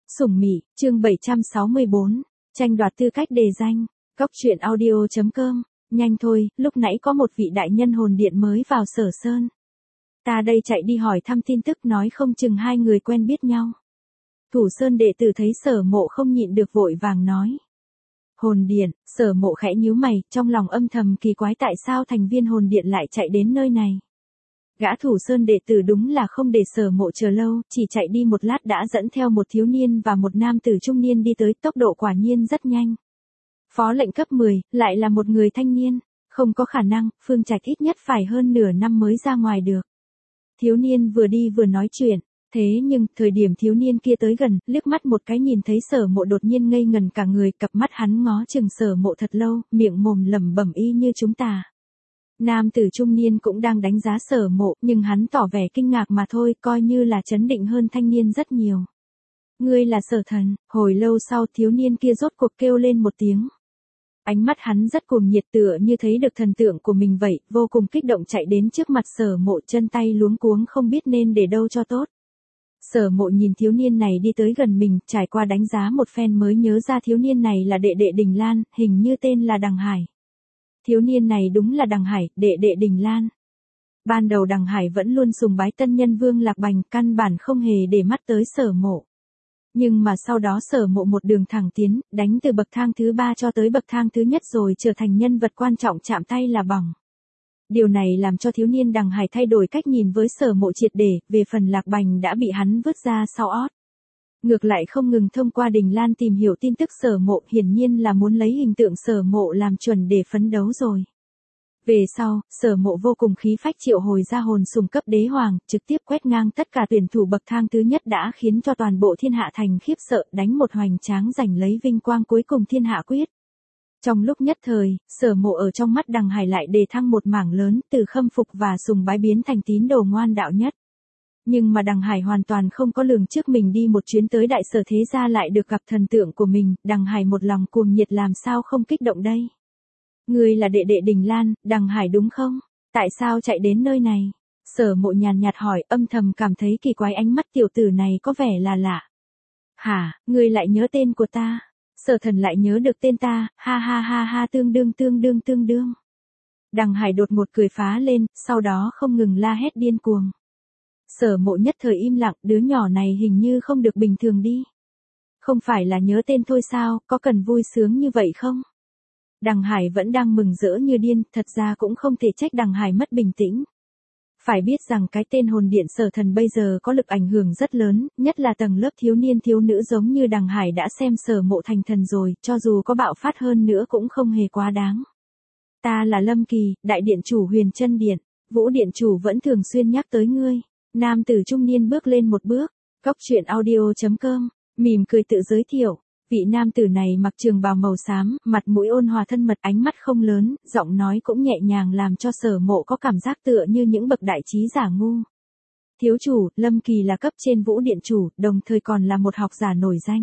Sủng Mị, chương 764, tranh đoạt tư cách đề danh, Cóc truyện audio.com, nhanh thôi, lúc nãy có một vị đại nhân hồn điện mới vào Sở Sơn. Ta đây chạy đi hỏi thăm tin tức nói không chừng hai người quen biết nhau. Thủ Sơn đệ tử thấy Sở Mộ không nhịn được vội vàng nói. Hồn điện, Sở Mộ khẽ nhíu mày, trong lòng âm thầm kỳ quái tại sao thành viên hồn điện lại chạy đến nơi này. Gã Thủ Sơn đệ tử đúng là không để Sở Mộ chờ lâu, chỉ chạy đi một lát đã dẫn theo một thiếu niên và một nam tử trung niên đi tới, tốc độ quả nhiên rất nhanh. Phó lệnh cấp 10, lại là một người thanh niên, không có khả năng, Phương Trạch ít nhất phải hơn nửa năm mới ra ngoài được. Thiếu niên vừa đi vừa nói chuyện, thế nhưng, thời điểm thiếu niên kia tới gần, liếc mắt một cái nhìn thấy Sở Mộ đột nhiên ngây ngần cả người, cặp mắt hắn ngó chừng Sở Mộ thật lâu, miệng mồm lẩm bẩm y như chúng ta. Nam tử trung niên cũng đang đánh giá Sở Mộ, nhưng hắn tỏ vẻ kinh ngạc mà thôi, coi như là chấn định hơn thanh niên rất nhiều. Ngươi là Sở Thần, hồi lâu sau thiếu niên kia rốt cuộc kêu lên một tiếng. Ánh mắt hắn rất cuồng nhiệt tựa như thấy được thần tượng của mình vậy, vô cùng kích động chạy đến trước mặt Sở Mộ, chân tay luống cuống không biết nên để đâu cho tốt. Sở Mộ nhìn thiếu niên này đi tới gần mình, trải qua đánh giá một phen mới nhớ ra thiếu niên này là đệ đệ Đình Lan, hình như tên là Đằng Hải. Thiếu niên này đúng là Đằng Hải, đệ đệ Đình Lan. Ban đầu Đằng Hải vẫn luôn sùng bái tân nhân Vương Lạc Bành, căn bản không hề để mắt tới Sở Mộ. Nhưng mà sau đó Sở Mộ một đường thẳng tiến, đánh từ bậc thang thứ 3 cho tới bậc thang thứ nhất rồi trở thành nhân vật quan trọng chạm tay là bằng. Điều này làm cho thiếu niên Đằng Hải thay đổi cách nhìn với Sở Mộ triệt để, về phần Lạc Bành đã bị hắn vứt ra sau ót. Ngược lại không ngừng thông qua Đình Lan tìm hiểu tin tức Sở Mộ, hiển nhiên là muốn lấy hình tượng Sở Mộ làm chuẩn để phấn đấu rồi. Về sau, Sở Mộ vô cùng khí phách triệu hồi ra hồn sùng cấp đế hoàng, trực tiếp quét ngang tất cả tuyển thủ bậc thang thứ nhất đã khiến cho toàn bộ thiên hạ thành khiếp sợ, đánh một hoành tráng giành lấy vinh quang cuối cùng thiên hạ quyết. Trong lúc nhất thời, Sở Mộ ở trong mắt Đằng Hải lại đề thăng một mảng lớn, từ khâm phục và sùng bái biến thành tín đồ ngoan đạo nhất. Nhưng mà Đằng Hải hoàn toàn không có lường trước mình đi một chuyến tới Đại Sở thế gia lại được gặp thần tượng của mình, Đằng Hải một lòng cuồng nhiệt làm sao không kích động đây. Ngươi là đệ đệ Đình Lan, Đằng Hải đúng không? Tại sao chạy đến nơi này? Sở Mộ nhàn nhạt hỏi, âm thầm cảm thấy kỳ quái, ánh mắt tiểu tử này có vẻ là lạ. Hả, ngươi lại nhớ tên của ta? Sở Thần lại nhớ được tên ta, ha ha ha ha, tương đương. Đằng Hải đột ngột cười phá lên, sau đó không ngừng la hét điên cuồng. Sở Mộ nhất thời im lặng, đứa nhỏ này hình như không được bình thường đi. Không phải là nhớ tên thôi sao, có cần vui sướng như vậy không? Đằng Hải vẫn đang mừng rỡ như điên, thật ra cũng không thể trách Đằng Hải mất bình tĩnh. Phải biết rằng cái tên hồn điện Sở Thần bây giờ có lực ảnh hưởng rất lớn, nhất là tầng lớp thiếu niên thiếu nữ giống như Đằng Hải đã xem Sở Mộ thành thần rồi, cho dù có bạo phát hơn nữa cũng không hề quá đáng. Ta là Lâm Kỳ, đại điện chủ Huyền Chân Điện, Vũ điện chủ vẫn thường xuyên nhắc tới ngươi. Nam tử trung niên bước lên một bước, Cóc truyện audio.com, mỉm cười tự giới thiệu. Vị nam tử này mặc trường bào màu xám, mặt mũi ôn hòa thân mật, ánh mắt không lớn, giọng nói cũng nhẹ nhàng làm cho Sở Mộ có cảm giác tựa như những bậc đại trí giả ngu. Thiếu chủ, Lâm Kỳ là cấp trên Vũ điện chủ, đồng thời còn là một học giả nổi danh.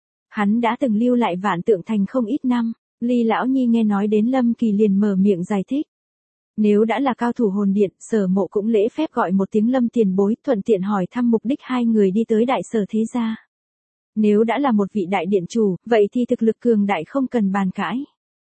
Hắn đã từng lưu lại Vạn Tượng Thành không ít năm. Ly lão nhi nghe nói đến Lâm Kỳ liền mở miệng giải thích. Nếu đã là cao thủ hồn điện, Sở Mộ cũng lễ phép gọi một tiếng Lâm tiền bối, thuận tiện hỏi thăm mục đích hai người đi tới Đại Sở thế gia. Nếu đã là một vị đại điện chủ, vậy thì thực lực cường đại không cần bàn cãi.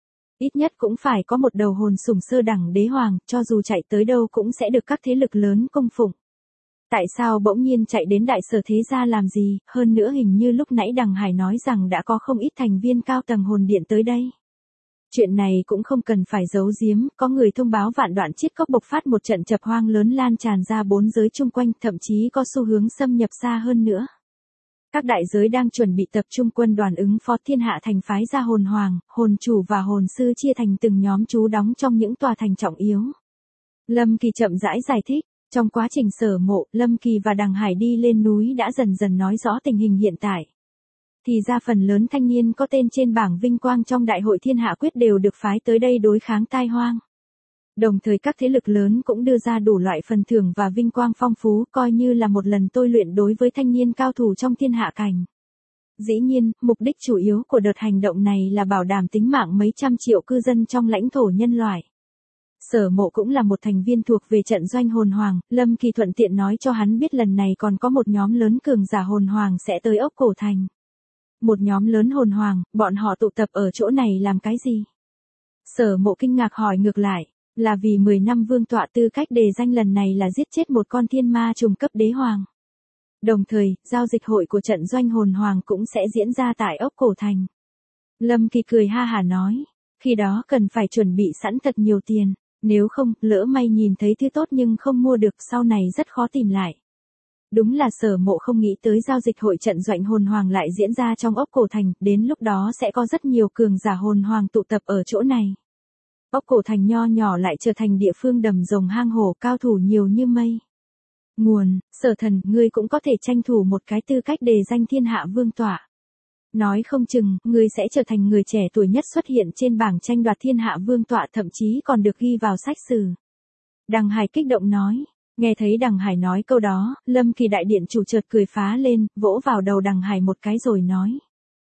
Ít nhất cũng phải có một đầu hồn sủng sơ đẳng đế hoàng, cho dù chạy tới đâu cũng sẽ được các thế lực lớn cung phụng. Tại sao bỗng nhiên chạy đến Đại Sở thế gia làm gì, hơn nữa hình như lúc nãy Đằng Hải nói rằng đã có không ít thành viên cao tầng hồn điện tới đây. Chuyện này cũng không cần phải giấu giếm, có người thông báo Vạn Đoạn Chiết Cốc bộc phát một trận chập hoang lớn lan tràn ra bốn giới chung quanh, thậm chí có xu hướng xâm nhập xa hơn nữa. Các đại giới đang chuẩn bị tập trung quân đoàn ứng phó, thiên hạ thành phái ra hồn hoàng, hồn chủ và hồn sư chia thành từng nhóm trú đóng trong những tòa thành trọng yếu. Lâm Kỳ chậm rãi giải thích, trong quá trình Sở Mộ, Lâm Kỳ và Đằng Hải đi lên núi đã dần dần nói rõ tình hình hiện tại. Thì ra phần lớn thanh niên có tên trên bảng vinh quang trong đại hội thiên hạ quyết đều được phái tới đây đối kháng tai hoang. Đồng thời các thế lực lớn cũng đưa ra đủ loại phần thưởng và vinh quang phong phú, coi như là một lần tôi luyện đối với thanh niên cao thủ trong thiên hạ cảnh. Dĩ nhiên, mục đích chủ yếu của đợt hành động này là bảo đảm tính mạng mấy trăm triệu cư dân trong lãnh thổ nhân loại. Sở Mộ cũng là một thành viên thuộc về trận doanh hồn hoàng, Lâm Kỳ thuận tiện nói cho hắn biết lần này còn có một nhóm lớn cường giả hồn hoàng sẽ tới Ốc Cổ Thành. Một nhóm lớn hồn hoàng, bọn họ tụ tập ở chỗ này làm cái gì? Sở Mộ kinh ngạc hỏi ngược lại, là vì 10 năm vương tọa tư cách đề danh lần này là giết chết một con thiên ma trùng cấp đế hoàng. Đồng thời, giao dịch hội của trận doanh hồn hoàng cũng sẽ diễn ra tại ốc cổ thành. Lâm Kỳ cười ha hả nói, khi đó cần phải chuẩn bị sẵn thật nhiều tiền, nếu không, lỡ may nhìn thấy thứ tốt nhưng không mua được sau này rất khó tìm lại. Đúng là Sở Mộ không nghĩ tới giao dịch hội trận doanh hồn hoàng lại diễn ra trong ốc cổ thành, đến lúc đó sẽ có rất nhiều cường giả hồn hoàng tụ tập ở chỗ này. Ốc cổ thành nho nhỏ lại trở thành địa phương đầm rồng hang hổ, cao thủ nhiều như mây. Nguồn, Sở Thần, ngươi cũng có thể tranh thủ một cái tư cách đề danh thiên hạ vương tọa. Nói không chừng, ngươi sẽ trở thành người trẻ tuổi nhất xuất hiện trên bảng tranh đoạt thiên hạ vương tọa, thậm chí còn được ghi vào sách sử. Đằng Hải kích động nói. Nghe thấy Đằng Hải nói câu đó, Lâm Kỳ đại điện chủ chợt cười phá lên, vỗ vào đầu Đằng Hải một cái rồi nói.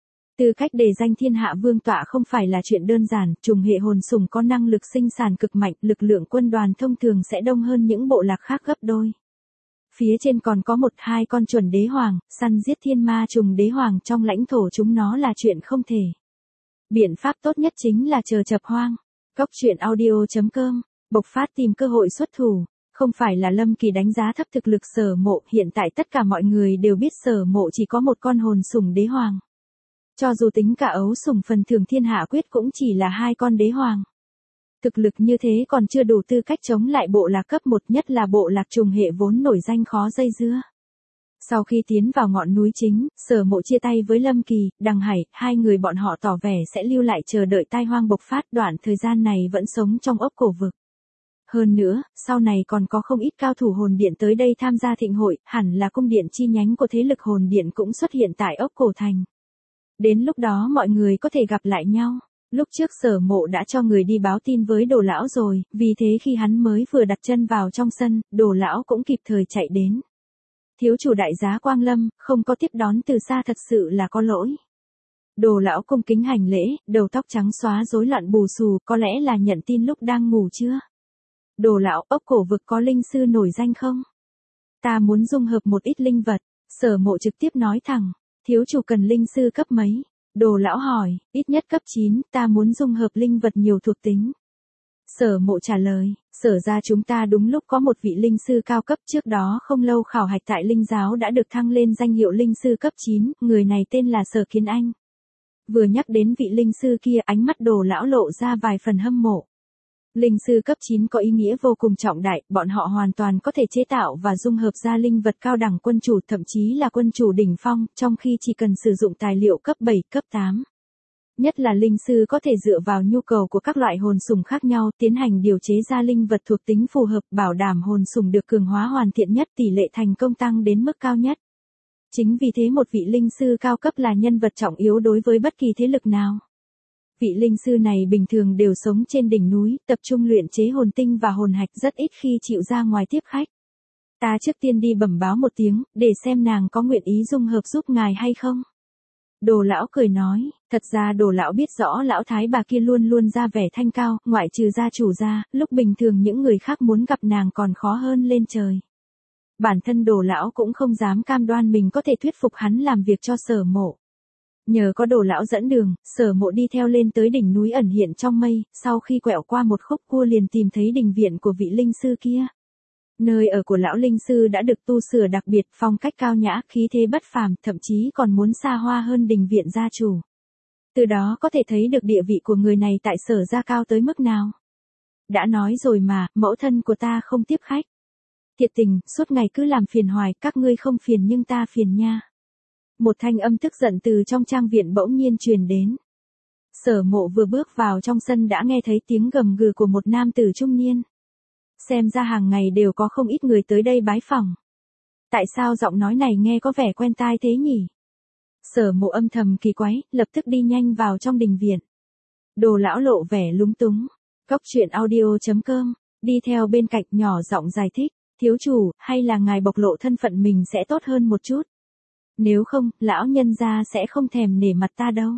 Tư cách đề danh thiên hạ vương tọa không phải là chuyện đơn giản, trùng hệ hồn sủng có năng lực sinh sản cực mạnh, lực lượng quân đoàn thông thường sẽ đông hơn những bộ lạc khác gấp đôi. Phía trên còn có 1-2 con chuẩn đế hoàng, săn giết thiên ma trùng đế hoàng trong lãnh thổ chúng nó là chuyện không thể. Biện pháp tốt nhất chính là chờ chập hoang. Cóc truyện audio.com, bộc phát tìm cơ hội xuất thủ. Không phải là Lâm Kỳ đánh giá thấp thực lực Sở Mộ, hiện tại tất cả mọi người đều biết Sở Mộ chỉ có một con hồn sủng đế hoàng. Cho dù tính cả ấu sủng phần thưởng thiên hạ quyết cũng chỉ là 2 con đế hoàng. Thực lực như thế còn chưa đủ tư cách chống lại bộ lạc cấp 1, nhất là bộ lạc trùng hệ vốn nổi danh khó dây dưa. Sau khi tiến vào ngọn núi chính, Sở Mộ chia tay với Lâm Kỳ, Đằng Hải, hai người bọn họ tỏ vẻ sẽ lưu lại chờ đợi tai hoang bộc phát, đoạn thời gian này vẫn sống trong ốc cổ vực. Hơn nữa, sau này còn có không ít cao thủ hồn điện tới đây tham gia thịnh hội, hẳn là cung điện chi nhánh của thế lực hồn điện cũng xuất hiện tại ốc cổ thành. Đến lúc đó mọi người có thể gặp lại nhau. Lúc trước Sở Mộ đã cho người đi báo tin với Đồ lão rồi, vì thế khi hắn mới vừa đặt chân vào trong sân, Đồ lão cũng kịp thời chạy đến. Thiếu chủ đại giá Quang Lâm, không có tiếp đón từ xa thật sự là có lỗi. Đồ lão cung kính hành lễ, đầu tóc trắng xóa rối loạn bù xù, có lẽ là nhận tin lúc đang ngủ chưa? Đồ lão, ốc cổ vực có linh sư nổi danh không? Ta muốn dung hợp một ít linh vật. Sở Mộ trực tiếp nói thẳng, thiếu chủ cần linh sư cấp mấy? Đồ lão hỏi, ít nhất cấp 9, ta muốn dung hợp linh vật nhiều thuộc tính. Sở Mộ trả lời, Sở ra chúng ta đúng lúc có một vị linh sư cao cấp, trước đó không lâu khảo hạch tại linh giáo đã được thăng lên danh hiệu linh sư cấp 9, người này tên là Sở Kiến Anh. Vừa nhắc đến vị linh sư kia, ánh mắt Đồ lão lộ ra vài phần hâm mộ. Linh sư cấp 9 có ý nghĩa vô cùng trọng đại, bọn họ hoàn toàn có thể chế tạo và dung hợp ra linh vật cao đẳng quân chủ, thậm chí là quân chủ đỉnh phong, trong khi chỉ cần sử dụng tài liệu cấp 7, cấp 8. Nhất là linh sư có thể dựa vào nhu cầu của các loại hồn sủng khác nhau, tiến hành điều chế ra linh vật thuộc tính phù hợp, bảo đảm hồn sủng được cường hóa hoàn thiện nhất, tỷ lệ thành công tăng đến mức cao nhất. Chính vì thế một vị linh sư cao cấp là nhân vật trọng yếu đối với bất kỳ thế lực nào. Vị linh sư này bình thường đều sống trên đỉnh núi, tập trung luyện chế hồn tinh và hồn hạch, rất ít khi chịu ra ngoài tiếp khách. Ta trước tiên đi bẩm báo một tiếng, để xem nàng có nguyện ý dung hợp giúp ngài hay không. Đồ lão cười nói, thật ra Đồ lão biết rõ lão thái bà kia luôn luôn ra vẻ thanh cao, ngoại trừ gia chủ ra, lúc bình thường những người khác muốn gặp nàng còn khó hơn lên trời. Bản thân Đồ lão cũng không dám cam đoan mình có thể thuyết phục hắn làm việc cho Sở Mộ. Nhờ có Đồ lão dẫn đường, Sở Mộ đi theo lên tới đỉnh núi ẩn hiện trong mây, sau khi quẹo qua một khúc cua liền tìm thấy đình viện của vị linh sư kia. Nơi ở của lão linh sư đã được tu sửa đặc biệt, phong cách cao nhã, khí thế bất phàm, thậm chí còn muốn xa hoa hơn đình viện gia chủ. Từ đó có thể thấy được địa vị của người này tại Sở gia cao tới mức nào. Đã nói rồi mà, mẫu thân của ta không tiếp khách. Thiệt tình, suốt ngày cứ làm phiền hoài, các ngươi không phiền nhưng ta phiền nha. Một thanh âm tức giận từ trong trang viện bỗng nhiên truyền đến. Sở Mộ vừa bước vào trong sân đã nghe thấy tiếng gầm gừ của một nam tử trung niên. Xem ra hàng ngày đều có không ít người tới đây bái phỏng. Tại sao giọng nói này nghe có vẻ quen tai thế nhỉ? Sở Mộ âm thầm kỳ quái, lập tức đi nhanh vào trong đình viện. Đồ lão lộ vẻ lúng túng. Cóc truyện audio.com, đi theo bên cạnh nhỏ giọng giải thích, thiếu chủ, hay là ngài bộc lộ thân phận mình sẽ tốt hơn một chút. Nếu không, lão nhân gia sẽ không thèm nể mặt ta đâu.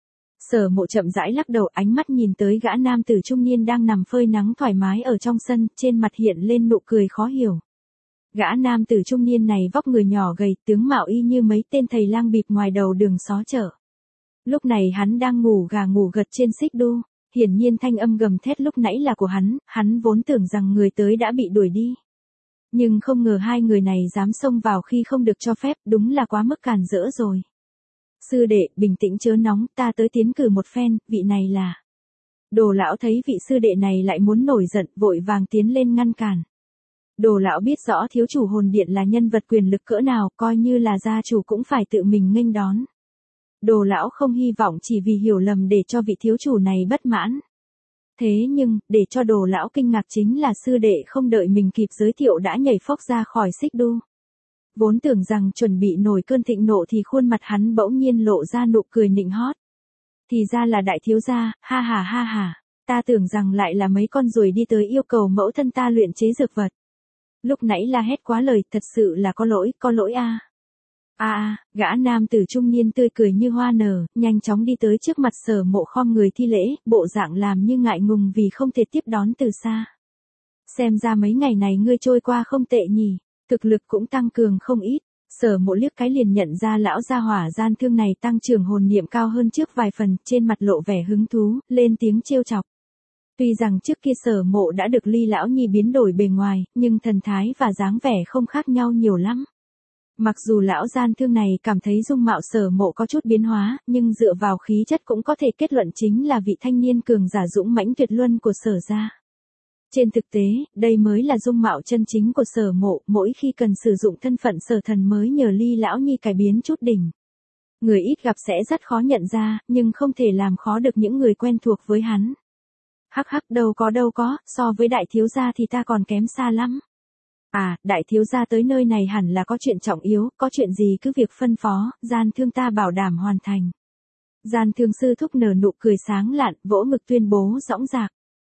Sở Mộ chậm rãi lắc đầu, ánh mắt nhìn tới gã nam tử trung niên đang nằm phơi nắng thoải mái ở trong sân, trên mặt hiện lên nụ cười khó hiểu. Gã nam tử trung niên này vóc người nhỏ gầy, tướng mạo y như mấy tên thầy lang bịp ngoài đầu đường xó chợ. Lúc này hắn đang ngủ gà ngủ gật trên xích đu, hiển nhiên thanh âm gầm thét lúc nãy là của hắn vốn tưởng rằng người tới đã bị đuổi đi. Nhưng không ngờ hai người này dám xông vào khi không được cho phép, đúng là quá mức càn rỡ rồi. Sư đệ, bình tĩnh chớ nóng, ta tới tiến cử một phen, vị này là... Đồ lão thấy vị sư đệ này lại muốn nổi giận, vội vàng tiến lên ngăn cản. Đồ lão biết rõ thiếu chủ hồn điện là nhân vật quyền lực cỡ nào, coi như là gia chủ cũng phải tự mình nghênh đón. Đồ lão không hy vọng chỉ vì hiểu lầm để cho vị thiếu chủ này bất mãn. Thế nhưng, để cho đồ lão kinh ngạc chính là sư đệ không đợi mình kịp giới thiệu đã nhảy phóc ra khỏi xích đu. Vốn tưởng rằng chuẩn bị nổi cơn thịnh nộ thì khuôn mặt hắn bỗng nhiên lộ ra nụ cười nịnh hót. Thì ra là đại thiếu gia, ha ha, ta tưởng rằng lại là mấy con ruồi đi tới yêu cầu mẫu thân ta luyện chế dược vật. Lúc nãy la hét quá lời, thật sự là có lỗi a. Gã nam tử trung niên tươi cười như hoa nở, nhanh chóng đi tới trước mặt Sở Mộ khom người thi lễ, bộ dạng làm như ngại ngùng vì không thể tiếp đón từ xa. Xem ra mấy ngày này ngươi trôi qua không tệ nhỉ, thực lực cũng tăng cường không ít. Sở Mộ liếc cái liền nhận ra lão gia hỏa gian thương này tăng trưởng hồn niệm cao hơn trước vài phần, trên mặt lộ vẻ hứng thú, lên tiếng trêu chọc. Tuy rằng trước kia Sở Mộ đã được Ly lão nhi biến đổi bề ngoài, nhưng thần thái và dáng vẻ không khác nhau nhiều lắm. Mặc dù lão gian thương này cảm thấy dung mạo Sở Mộ có chút biến hóa, nhưng dựa vào khí chất cũng có thể kết luận chính là vị thanh niên cường giả dũng mãnh tuyệt luân của Sở gia. Trên thực tế, đây mới là dung mạo chân chính của Sở Mộ, mỗi khi cần sử dụng thân phận Sở thần mới nhờ Ly lão nhi cải biến chút đỉnh. Người ít gặp sẽ rất khó nhận ra, nhưng không thể làm khó được những người quen thuộc với hắn. Hắc, đâu có, so với đại thiếu gia thì ta còn kém xa lắm. Đại thiếu gia tới nơi này hẳn là có chuyện trọng yếu, có chuyện gì cứ việc phân phó, gian thương ta bảo đảm hoàn thành. Gian thương sư thúc nở nụ cười sáng lạn, vỗ ngực tuyên bố dõng dạc.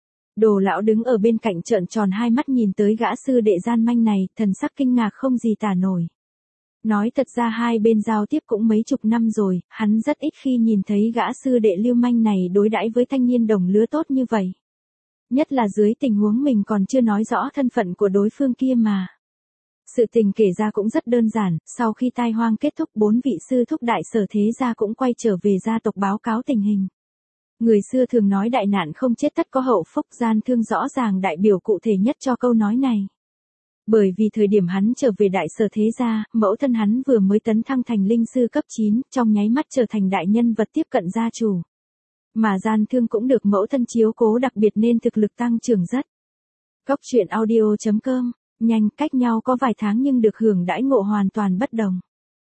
Đồ lão đứng ở bên cạnh trợn tròn hai mắt nhìn tới gã sư đệ gian manh này, thần sắc kinh ngạc không gì tả nổi. Nói thật ra hai bên giao tiếp cũng mấy chục năm rồi, hắn rất ít khi nhìn thấy gã sư đệ lưu manh này đối đãi với thanh niên đồng lứa tốt như vậy. Nhất là dưới tình huống mình còn chưa nói rõ thân phận của đối phương kia mà. Sự tình kể ra cũng rất đơn giản, sau khi tai hoang kết thúc 4 vị sư thúc đại Sở thế gia cũng quay trở về gia tộc báo cáo tình hình. Người xưa thường nói đại nạn không chết tất có hậu phúc, gian thương rõ ràng đại biểu cụ thể nhất cho câu nói này. Bởi vì thời điểm hắn trở về đại Sở thế gia, mẫu thân hắn vừa mới tấn thăng thành linh sư cấp 9, trong nháy mắt trở thành đại nhân vật tiếp cận gia chủ. Mà gian thương cũng được mẫu thân chiếu cố đặc biệt nên thực lực tăng trưởng rất. Cốc truyện audio.com, nhanh, cách nhau có vài tháng nhưng được hưởng đãi ngộ hoàn toàn bất đồng.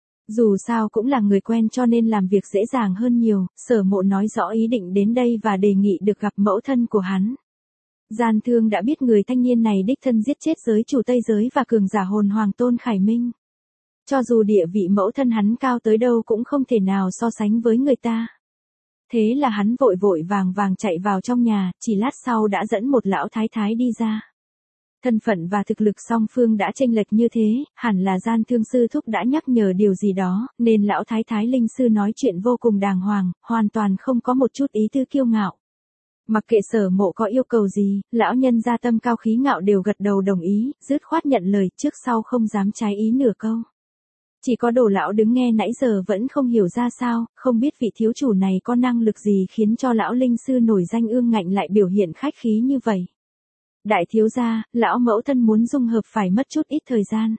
Dù sao cũng là người quen cho nên làm việc dễ dàng hơn nhiều, Sở Mộ nói rõ ý định đến đây và đề nghị được gặp mẫu thân của hắn. Gian thương đã biết người thanh niên này đích thân giết chết giới chủ Tây giới và cường giả hồn hoàng Tôn Khải Minh. Cho dù địa vị mẫu thân hắn cao tới đâu cũng không thể nào so sánh với người ta. Thế là hắn vội vàng chạy vào trong nhà, chỉ lát sau đã dẫn một lão thái thái đi ra. Thân phận và thực lực song phương đã chênh lệch như thế, hẳn là gian thương sư thúc đã nhắc nhở điều gì đó, nên lão thái thái linh sư nói chuyện vô cùng đàng hoàng, hoàn toàn không có một chút ý tư kiêu ngạo. Mặc kệ Sở Mộ có yêu cầu gì, lão nhân gia tâm cao khí ngạo đều gật đầu đồng ý, dứt khoát nhận lời, trước sau không dám trái ý nửa câu. Chỉ có Đồ lão đứng nghe nãy giờ vẫn không hiểu ra sao, không biết vị thiếu chủ này có năng lực gì khiến cho lão linh sư nổi danh ương ngạnh lại biểu hiện khách khí như vậy. Đại thiếu gia, lão mẫu thân muốn dung hợp phải mất chút ít thời gian.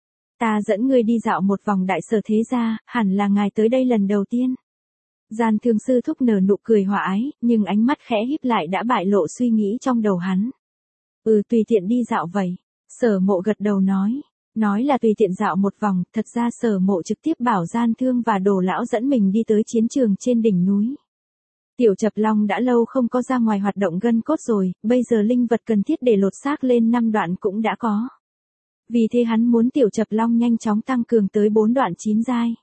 Ta dẫn ngươi đi dạo một vòng đại Sở thế gia, hẳn là ngài tới đây lần đầu tiên. Gian thương sư thúc nở nụ cười hòa ái, nhưng ánh mắt khẽ híp lại đã bại lộ suy nghĩ trong đầu hắn. Tùy tiện đi dạo vậy. Sở Mộ gật đầu nói là tùy tiện dạo một vòng, thật ra Sở Mộ trực tiếp bảo gian thương và Đồ lão dẫn mình đi tới chiến trường trên đỉnh núi. Tiểu Chập Long đã lâu không có ra ngoài hoạt động gân cốt rồi, bây giờ linh vật cần thiết để lột xác lên 5 đoạn cũng đã có. Vì thế hắn muốn Tiểu Chập Long nhanh chóng tăng cường tới 4 đoạn 9 giai.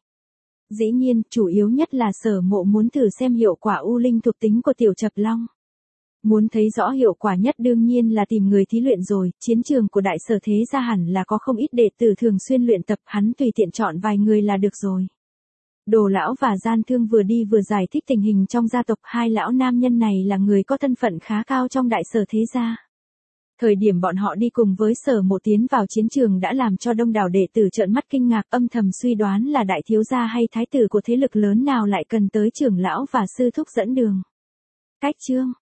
Dĩ nhiên, chủ yếu nhất là Sở Mộ muốn thử xem hiệu quả u linh thuộc tính của Tiểu Chập Long. Muốn thấy rõ hiệu quả nhất đương nhiên là tìm người thí luyện rồi, chiến trường của đại Sở thế gia hẳn là có không ít đệ tử thường xuyên luyện tập, hắn tùy tiện chọn vài người là được rồi. Đồ lão và gian thương vừa đi vừa giải thích tình hình trong gia tộc, hai lão nam nhân này là người có thân phận khá cao trong đại Sở thế gia. Thời điểm bọn họ đi cùng với Sở Mộ tiến vào chiến trường đã làm cho đông đảo đệ tử trợn mắt kinh ngạc, âm thầm suy đoán là đại thiếu gia hay thái tử của thế lực lớn nào lại cần tới trưởng lão và sư thúc dẫn đường. Cách chương